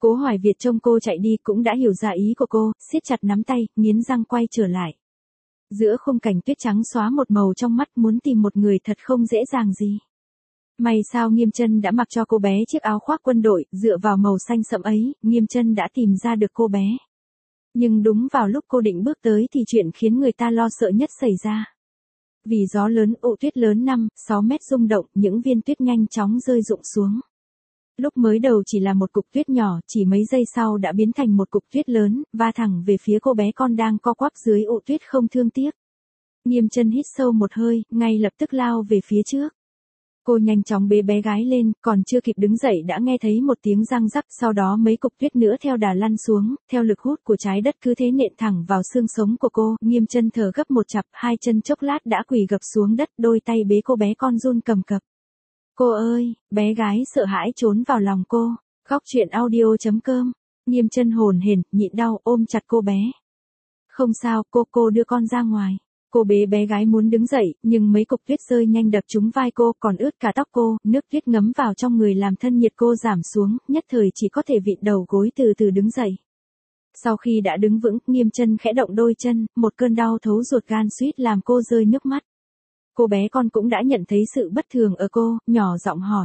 Cố Hoài Việt trông cô chạy đi cũng đã hiểu ra ý của cô, siết chặt nắm tay, nghiến răng quay trở lại. Giữa khung cảnh tuyết trắng xóa một màu trong mắt, muốn tìm một người thật không dễ dàng gì. May sao Nghiêm Chân đã mặc cho cô bé chiếc áo khoác quân đội, dựa vào màu xanh sẫm ấy, Nghiêm Chân đã tìm ra được cô bé. Nhưng đúng vào lúc cô định bước tới thì chuyện khiến người ta lo sợ nhất xảy ra. Vì gió lớn, ụ tuyết lớn 5-6 mét rung động, những viên tuyết nhanh chóng rơi rụng xuống. Lúc mới đầu chỉ là một cục tuyết nhỏ, chỉ mấy giây sau đã biến thành một cục tuyết lớn, va thẳng về phía cô bé con đang co quắp dưới ụ tuyết không thương tiếc. Nghiêm Chân hít sâu một hơi, ngay lập tức lao về phía trước. Cô nhanh chóng bế bé gái lên, còn chưa kịp đứng dậy đã nghe thấy một tiếng răng rắc, sau đó mấy cục tuyết nữa theo đà lăn xuống, theo lực hút của trái đất cứ thế nện thẳng vào xương sống của cô. Nghiêm Chân thở gấp một chặp, hai chân chốc lát đã quỳ gập xuống đất, đôi tay bế cô bé con run cầm cập. Cô ơi, bé gái sợ hãi trốn vào lòng cô. Khóc chuyện audio.com. Nghiêm Chân hồn hển, nhịn đau ôm chặt cô bé. Không sao, cô đưa con ra ngoài. Cô bế bé gái muốn đứng dậy, nhưng mấy cục tuyết rơi nhanh đập trúng vai cô, còn ướt cả tóc cô, nước tuyết ngấm vào trong người làm thân nhiệt cô giảm xuống, nhất thời chỉ có thể vịn đầu gối từ từ đứng dậy. Sau khi đã đứng vững, Nghiêm Chân khẽ động đôi chân, một cơn đau thấu ruột gan suýt làm cô rơi nước mắt. Cô bé con cũng đã nhận thấy sự bất thường ở cô, nhỏ giọng hỏi.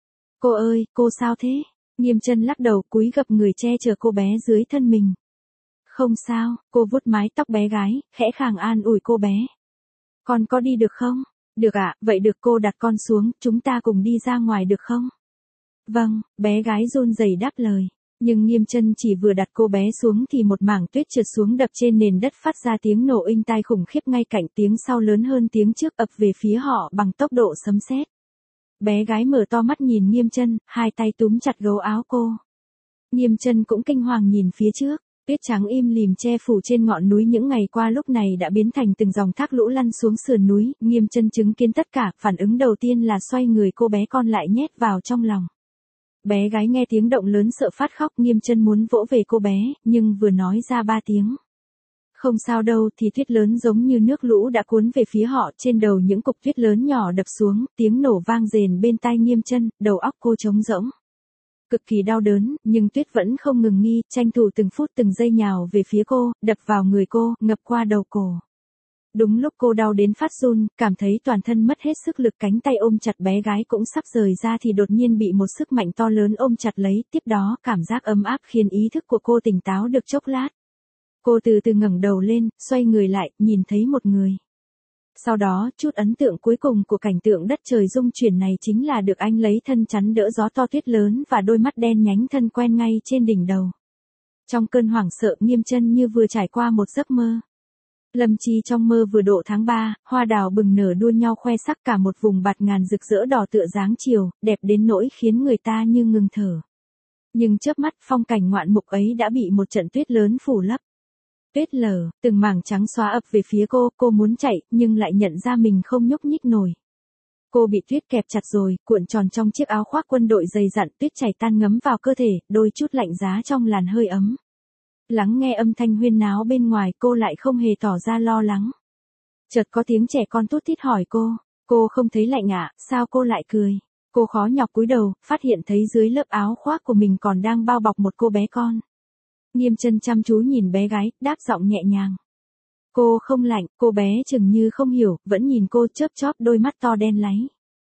Cô ơi, cô sao thế? Nghiêm Chân lắc đầu cúi gập người che chở cô bé dưới thân mình. Không sao, cô vuốt mái tóc bé gái, khẽ khàng an ủi cô bé. Con có đi được không? Được ạ, vậy được cô đặt con xuống, chúng ta cùng đi ra ngoài được không? Vâng, bé gái run rẩy đáp lời. Nhưng Nghiêm Chân chỉ vừa đặt cô bé xuống thì một mảng tuyết trượt xuống đập trên nền đất phát ra tiếng nổ inh tai khủng khiếp, ngay cạnh tiếng sau lớn hơn tiếng trước ập về phía họ bằng tốc độ sấm sét. Bé gái mở to mắt nhìn Nghiêm Chân, hai tay túm chặt gấu áo cô. Nghiêm Chân cũng kinh hoàng nhìn phía trước. Tuyết trắng im lìm che phủ trên ngọn núi những ngày qua lúc này đã biến thành từng dòng thác lũ lăn xuống sườn núi. Nghiêm Chân chứng kiến tất cả, phản ứng đầu tiên là xoay người cô bé con lại nhét vào trong lòng. Bé gái nghe tiếng động lớn sợ phát khóc, Nghiêm Chân muốn vỗ về cô bé, nhưng vừa nói ra 3 tiếng. Không sao đâu thì tuyết lớn giống như nước lũ đã cuốn về phía họ, trên đầu những cục tuyết lớn nhỏ đập xuống, tiếng nổ vang rền bên tai Nghiêm Chân, đầu óc cô trống rỗng. Cực kỳ đau đớn, nhưng tuyết vẫn không ngừng nghi, tranh thủ từng phút từng giây nhào về phía cô, đập vào người cô, ngập qua đầu cổ. Đúng lúc cô đau đến phát run, cảm thấy toàn thân mất hết sức lực, cánh tay ôm chặt bé gái cũng sắp rời ra thì đột nhiên bị một sức mạnh to lớn ôm chặt lấy, tiếp đó cảm giác ấm áp khiến ý thức của cô tỉnh táo được chốc lát. Cô từ từ ngẩng đầu lên, xoay người lại, nhìn thấy một người. Sau đó, chút ấn tượng cuối cùng của cảnh tượng đất trời rung chuyển này chính là được anh lấy thân chắn đỡ gió to tuyết lớn và đôi mắt đen nhánh thân quen ngay trên đỉnh đầu. Trong cơn hoảng sợ, Nghiêm Chân như vừa trải qua một giấc mơ. Lâm chi trong mơ vừa độ tháng 3, hoa đào bừng nở đua nhau khoe sắc, cả một vùng bạt ngàn rực rỡ đỏ tựa dáng chiều, đẹp đến nỗi khiến người ta như ngừng thở. Nhưng chớp mắt, phong cảnh ngoạn mục ấy đã bị một trận tuyết lớn phủ lấp. Tuyết lở, từng mảng trắng xóa ập về phía cô muốn chạy, nhưng lại nhận ra mình không nhúc nhích nổi. Cô bị tuyết kẹp chặt rồi, cuộn tròn trong chiếc áo khoác quân đội dày dặn, tuyết chảy tan ngấm vào cơ thể, đôi chút lạnh giá trong làn hơi ấm. Lắng nghe âm thanh huyên náo bên ngoài, cô lại không hề tỏ ra lo lắng. Chợt có tiếng trẻ con tút thít hỏi cô không thấy lạnh ạ, sao cô lại cười? Cô khó nhọc cúi đầu, phát hiện thấy dưới lớp áo khoác của mình còn đang bao bọc một cô bé con. Nghiêm Chân chăm chú nhìn bé gái, đáp giọng nhẹ nhàng. Cô không lạnh, cô bé chừng như không hiểu, vẫn nhìn cô chớp chóp đôi mắt to đen láy.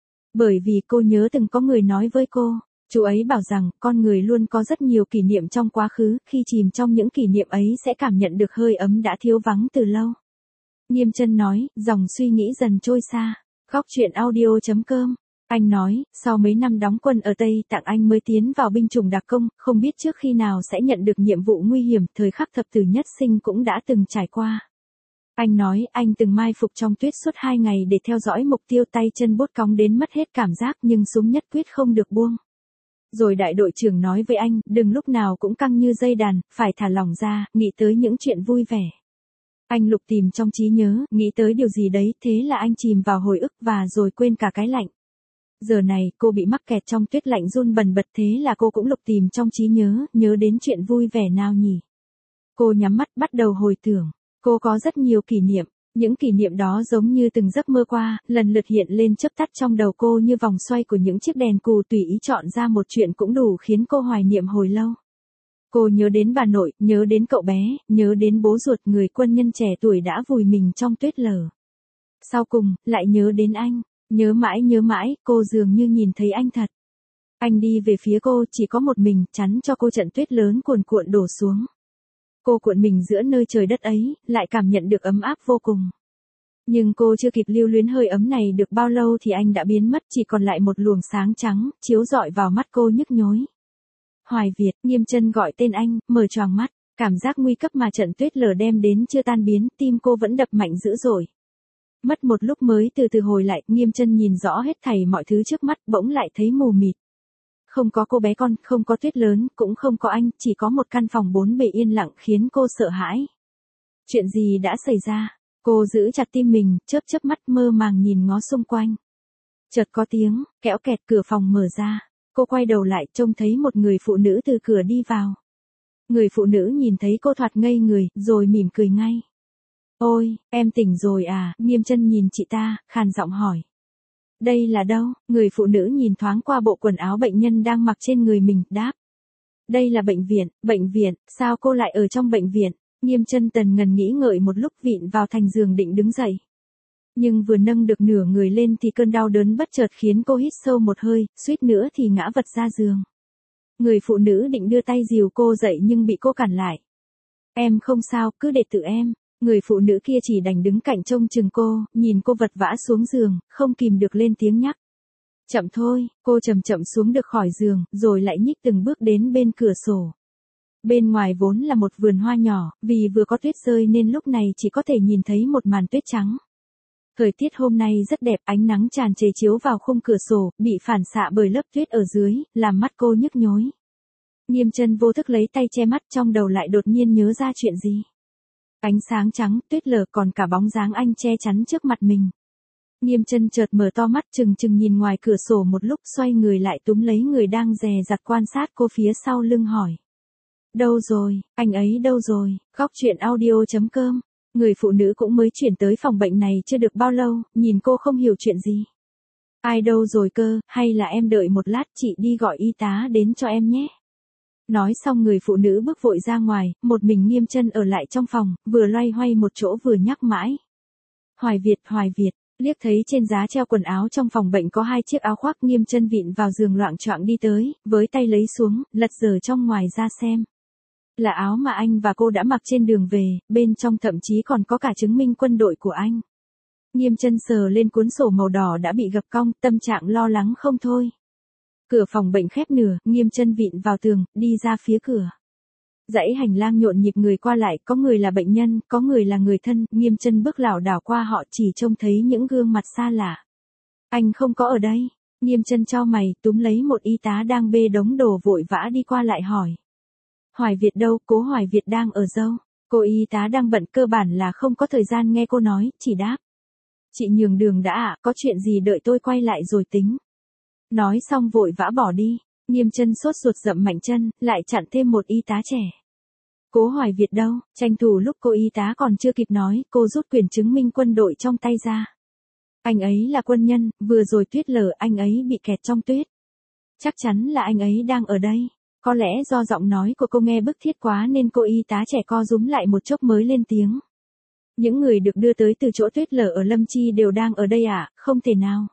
Bởi vì cô nhớ từng có người nói với cô, chú ấy bảo rằng, con người luôn có rất nhiều kỷ niệm trong quá khứ, khi chìm trong những kỷ niệm ấy sẽ cảm nhận được hơi ấm đã thiếu vắng từ lâu. Nghiêm Chân nói, dòng suy nghĩ dần trôi xa. Khóc chuyện audio.com. Anh nói, sau mấy năm đóng quân ở Tây Tạng anh mới tiến vào binh chủng đặc công, không biết trước khi nào sẽ nhận được nhiệm vụ nguy hiểm, thời khắc thập tử nhất sinh cũng đã từng trải qua. Anh nói, anh từng mai phục trong tuyết suốt 2 ngày để theo dõi mục tiêu, tay chân buốt cóng đến mất hết cảm giác, nhưng súng nhất quyết không được buông. Rồi đại đội trưởng nói với anh, đừng lúc nào cũng căng như dây đàn, phải thả lỏng ra, nghĩ tới những chuyện vui vẻ. Anh lục tìm trong trí nhớ, nghĩ tới điều gì đấy, thế là anh chìm vào hồi ức và rồi quên cả cái lạnh. Giờ này, cô bị mắc kẹt trong tuyết lạnh run bần bật, thế là cô cũng lục tìm trong trí nhớ đến chuyện vui vẻ nào nhỉ. Cô nhắm mắt bắt đầu hồi tưởng, cô có rất nhiều kỷ niệm, những kỷ niệm đó giống như từng giấc mơ qua, lần lượt hiện lên chớp tắt trong đầu cô như vòng xoay của những chiếc đèn cù, tùy ý chọn ra một chuyện cũng đủ khiến cô hoài niệm hồi lâu. Cô nhớ đến bà nội, nhớ đến cậu bé, nhớ đến bố ruột người quân nhân trẻ tuổi đã vùi mình trong tuyết lở. Sau cùng, lại nhớ đến anh. Nhớ mãi, cô dường như nhìn thấy anh thật. Anh đi về phía cô, chỉ có một mình, chắn cho cô trận tuyết lớn cuồn cuộn đổ xuống. Cô cuộn mình giữa nơi trời đất ấy, lại cảm nhận được ấm áp vô cùng. Nhưng cô chưa kịp lưu luyến hơi ấm này được bao lâu thì anh đã biến mất, chỉ còn lại một luồng sáng trắng, chiếu rọi vào mắt cô nhức nhối. Hoài Việt, Nghiêm Chân gọi tên anh, mở choàng mắt, cảm giác nguy cấp mà trận tuyết lở đem đến chưa tan biến, tim cô vẫn đập mạnh dữ dội. Mất một lúc mới từ từ hồi lại, Nghiêm Chân nhìn rõ hết thảy mọi thứ trước mắt, bỗng lại thấy mù mịt. Không có cô bé con, không có tuyết lớn, cũng không có anh, chỉ có một căn phòng bốn bề yên lặng khiến cô sợ hãi. Chuyện gì đã xảy ra? Cô giữ chặt tim mình, chớp mắt mơ màng nhìn ngó xung quanh. Chợt có tiếng, kéo kẹt, cửa phòng mở ra. Cô quay đầu lại trông thấy một người phụ nữ từ cửa đi vào. Người phụ nữ nhìn thấy cô thoạt ngây người, rồi mỉm cười ngay. Ôi, em tỉnh rồi à? Nghiêm Chân nhìn chị ta, khàn giọng hỏi. Đây là đâu? Người phụ nữ nhìn thoáng qua bộ quần áo bệnh nhân đang mặc trên người mình, đáp. Đây là bệnh viện, sao cô lại ở trong bệnh viện? Nghiêm Chân tần ngần nghĩ ngợi một lúc, vịn vào thành giường định đứng dậy. Nhưng vừa nâng được nửa người lên thì cơn đau đớn bất chợt khiến cô hít sâu một hơi, suýt nữa thì ngã vật ra giường. Người phụ nữ định đưa tay dìu cô dậy nhưng bị cô cản lại. Em không sao, cứ để tự em. Người phụ nữ kia chỉ đành đứng cạnh trông chừng cô, nhìn cô vật vã xuống giường, không kìm được lên tiếng nhắc. Chậm thôi, cô chậm xuống được khỏi giường, rồi lại nhích từng bước đến bên cửa sổ. Bên ngoài vốn là một vườn hoa nhỏ, vì vừa có tuyết rơi nên lúc này chỉ có thể nhìn thấy một màn tuyết trắng. Thời tiết hôm nay rất đẹp, ánh nắng tràn trề chiếu vào khung cửa sổ, bị phản xạ bởi lớp tuyết ở dưới, làm mắt cô nhức nhối. Nghiêm Chân vô thức lấy tay che mắt, trong đầu lại đột nhiên nhớ ra chuyện gì. Ánh sáng trắng, tuyết lở, còn cả bóng dáng anh che chắn trước mặt mình. Nghiêm Chân chợt mở to mắt, chừng nhìn ngoài cửa sổ một lúc, xoay người lại túm lấy người đang dè dặt quan sát cô phía sau lưng hỏi. Đâu rồi, anh ấy đâu rồi? Góc truyện audio.com. Người phụ nữ cũng mới chuyển tới phòng bệnh này chưa được bao lâu, nhìn cô không hiểu chuyện gì. Ai đâu rồi cơ, hay là em đợi một lát, chị đi gọi y tá đến cho em nhé. Nói xong người phụ nữ bước vội ra ngoài, một mình Nghiêm Chân ở lại trong phòng, vừa loay hoay một chỗ vừa nhắc mãi. Hoài Việt, liếc thấy trên giá treo quần áo trong phòng bệnh có 2 chiếc áo khoác, Nghiêm Chân vịn vào giường loạng choạng đi tới, với tay lấy xuống, lật dở trong ngoài ra xem. Là áo mà anh và cô đã mặc trên đường về, bên trong thậm chí còn có cả chứng minh quân đội của anh. Nghiêm Chân sờ lên cuốn sổ màu đỏ đã bị gập cong, tâm trạng lo lắng không thôi. Cửa phòng bệnh khép nửa, Nghiêm Chân vịn vào tường, đi ra phía cửa. Dãy hành lang nhộn nhịp người qua lại, có người là bệnh nhân, có người là người thân, Nghiêm Chân bước lảo đảo qua họ, chỉ trông thấy những gương mặt xa lạ. Anh không có ở đây. Nghiêm Chân chau mày, túm lấy một y tá đang bê đống đồ vội vã đi qua lại hỏi. Hoài Việt đâu, cố Hoài Việt đang ở đâu? Cô y tá đang bận, cơ bản là không có thời gian nghe cô nói, chỉ đáp. Chị nhường đường đã ạ, có chuyện gì đợi tôi quay lại rồi tính. Nói xong vội vã bỏ đi. Nghiêm Chân sốt ruột dậm mạnh chân, lại chặn thêm một y tá trẻ. Cố Hoài Việt đâu? Tranh thủ lúc cô y tá còn chưa kịp nói, cô rút quyền chứng minh quân đội trong tay ra. Anh ấy là quân nhân, vừa rồi tuyết lở anh ấy bị kẹt trong tuyết. Chắc chắn là anh ấy đang ở đây. Có lẽ do giọng nói của cô nghe bức thiết quá nên cô y tá trẻ co rúm lại một chốc mới lên tiếng. Những người được đưa tới từ chỗ tuyết lở ở Lâm Chi đều đang ở đây à? Không thể nào.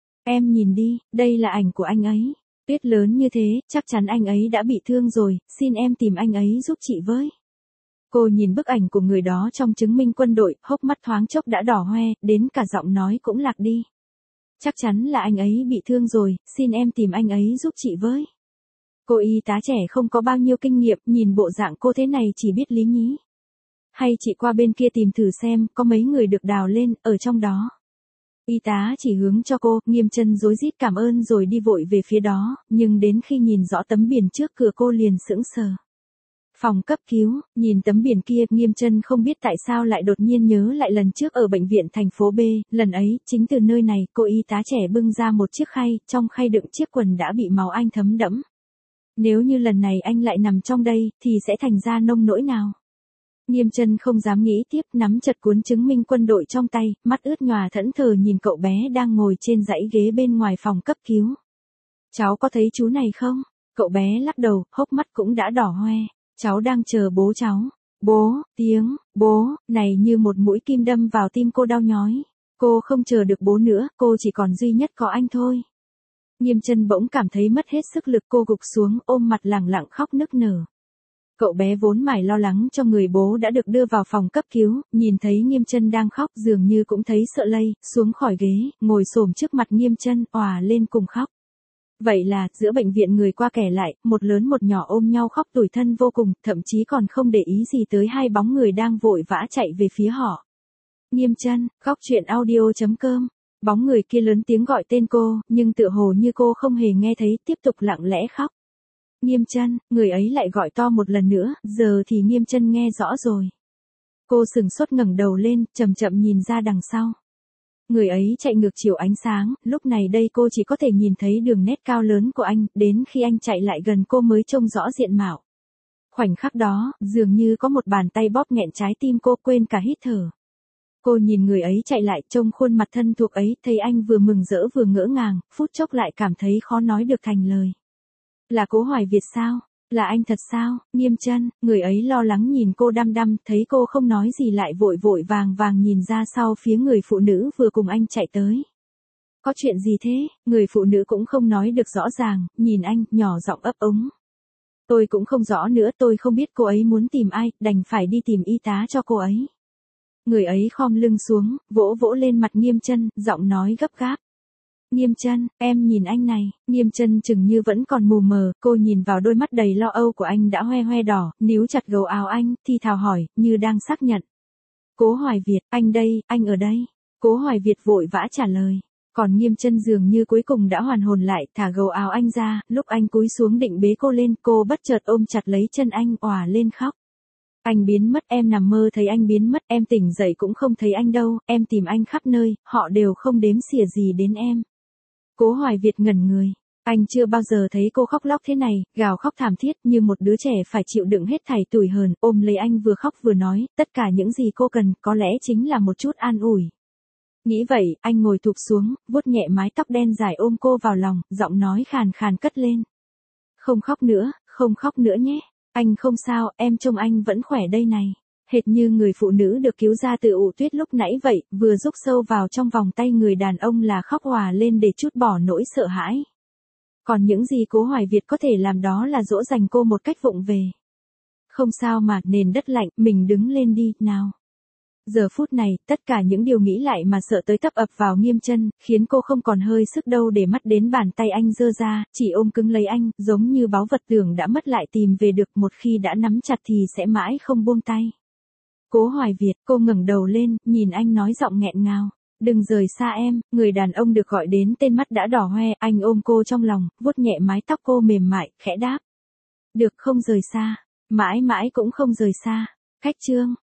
Em nhìn đi, đây là ảnh của anh ấy. Tuyết lớn như thế, chắc chắn anh ấy đã bị thương rồi, xin em tìm anh ấy giúp chị với. Cô nhìn bức ảnh của người đó trong chứng minh quân đội, hốc mắt thoáng chốc đã đỏ hoe, đến cả giọng nói cũng lạc đi. Chắc chắn là anh ấy bị thương rồi, xin em tìm anh ấy giúp chị với. Cô y tá trẻ không có bao nhiêu kinh nghiệm, nhìn bộ dạng cô thế này chỉ biết lý nhí. Hay chị qua bên kia tìm thử xem, có mấy người được đào lên, ở trong đó. Y tá chỉ hướng cho cô, Nghiêm Chân rối rít cảm ơn rồi đi vội về phía đó, nhưng đến khi nhìn rõ tấm biển trước cửa cô liền sững sờ. Phòng cấp cứu, nhìn tấm biển kia, Nghiêm Chân không biết tại sao lại đột nhiên nhớ lại lần trước ở bệnh viện thành phố B, lần ấy, chính từ nơi này, cô y tá trẻ bưng ra một chiếc khay, trong khay đựng chiếc quần đã bị máu anh thấm đẫm. Nếu như lần này anh lại nằm trong đây, thì sẽ thành ra nông nỗi nào? Nghiêm Chân không dám nghĩ tiếp, nắm chặt cuốn chứng minh quân đội trong tay, mắt ướt nhòa thẫn thờ nhìn cậu bé đang ngồi trên dãy ghế bên ngoài phòng cấp cứu. Cháu có thấy chú này không? Cậu bé lắc đầu, hốc mắt cũng đã đỏ hoe. cháu đang chờ bố cháu. Bố, tiếng, bố, này như một mũi kim đâm vào tim cô đau nhói. Cô không chờ được bố nữa, cô chỉ còn duy nhất có anh thôi. Nghiêm Chân bỗng cảm thấy mất hết sức lực, cô gục xuống ôm mặt lẳng lặng khóc nức nở. Cậu bé vốn mải lo lắng cho người bố đã được đưa vào phòng cấp cứu, nhìn thấy Nghiêm Chân đang khóc dường như cũng thấy sợ lây, xuống khỏi ghế, ngồi xổm trước mặt Nghiêm Chân, òa lên cùng khóc. Vậy là, giữa bệnh viện người qua kẻ lại, một lớn một nhỏ ôm nhau khóc tủi thân vô cùng, thậm chí còn không để ý gì tới hai bóng người đang vội vã chạy về phía họ. Nghiêm Chân, khóc chuyện audio.com. Bóng người kia lớn tiếng gọi tên cô, nhưng tựa hồ như cô không hề nghe thấy, tiếp tục lặng lẽ khóc. Nghiêm Chân, người ấy lại gọi to một lần nữa, giờ thì Nghiêm Chân nghe rõ rồi. Cô sừng sốt ngẩng đầu lên, chậm chậm nhìn ra đằng sau. Người ấy chạy ngược chiều ánh sáng, lúc này đây cô chỉ có thể nhìn thấy đường nét cao lớn của anh, đến khi anh chạy lại gần cô mới trông rõ diện mạo. Khoảnh khắc đó, dường như có một bàn tay bóp nghẹn trái tim cô, quên cả hít thở. Cô nhìn người ấy chạy lại, trông khuôn mặt thân thuộc ấy, thấy anh vừa mừng rỡ vừa ngỡ ngàng, phút chốc lại cảm thấy khó nói được thành lời. Là Cố Hoài Việt sao? Là anh thật sao? Nghiêm Chân, người ấy lo lắng nhìn cô đăm đăm, thấy cô không nói gì lại vội vội vàng vàng nhìn ra sau phía người phụ nữ vừa cùng anh chạy tới. Có chuyện gì thế? Người phụ nữ cũng không nói được rõ ràng, nhìn anh, nhỏ giọng ấp úng. Tôi cũng không rõ nữa, tôi không biết cô ấy muốn tìm ai, đành phải đi tìm y tá cho cô ấy. Người ấy khom lưng xuống, vỗ vỗ lên mặt Nghiêm Chân, giọng nói gấp gáp. Nghiêm Chân, em nhìn anh này. Nghiêm Chân chừng như vẫn còn mù mờ, cô nhìn vào đôi mắt đầy lo âu của anh đã hoe hoe đỏ, níu chặt gấu áo anh, thì thào hỏi, như đang xác nhận. Cố Hoài Việt, anh đây, anh ở đây. Cố Hoài Việt vội vã trả lời. Còn Nghiêm Chân dường như cuối cùng đã hoàn hồn lại, thả gấu áo anh ra, lúc anh cúi xuống định bế cô lên, cô bất chợt ôm chặt lấy chân anh, òa lên khóc. Anh biến mất, em nằm mơ thấy anh biến mất, em tỉnh dậy cũng không thấy anh đâu, em tìm anh khắp nơi, họ đều không đếm xỉa gì đến em. Cố Hoài Việt ngẩn người. Anh chưa bao giờ thấy cô khóc lóc thế này, gào khóc thảm thiết như một đứa trẻ phải chịu đựng hết thảy tủi hờn, ôm lấy anh vừa khóc vừa nói, tất cả những gì cô cần, có lẽ chính là một chút an ủi. Nghĩ vậy, anh ngồi thụp xuống, vuốt nhẹ mái tóc đen dài ôm cô vào lòng, giọng nói khàn khàn cất lên. Không khóc nữa, không khóc nữa nhé. Anh không sao, em trông anh vẫn khỏe đây này. Hệt như người phụ nữ được cứu ra từ ụ tuyết lúc nãy vậy, vừa rúc sâu vào trong vòng tay người đàn ông là khóc òa lên để trút bỏ nỗi sợ hãi. Còn những gì Cố Hoài Việt có thể làm đó là dỗ dành cô một cách vụng về. Không sao mà, nền đất lạnh, mình đứng lên đi, nào. Giờ phút này, tất cả những điều nghĩ lại mà sợ tới tấp ập vào Nghiêm Chân, khiến cô không còn hơi sức đâu để mắt đến bàn tay anh giơ ra, chỉ ôm cứng lấy anh, giống như báu vật tưởng đã mất lại tìm về được, một khi đã nắm chặt thì sẽ mãi không buông tay. Cố Hoài Việt, cô ngẩng đầu lên, nhìn anh nói giọng nghẹn ngào. Đừng rời xa em, người đàn ông được gọi đến tên mắt đã đỏ hoe, anh ôm cô trong lòng, vuốt nhẹ mái tóc cô mềm mại, khẽ đáp. Được, không rời xa, mãi mãi cũng không rời xa. Cách chương.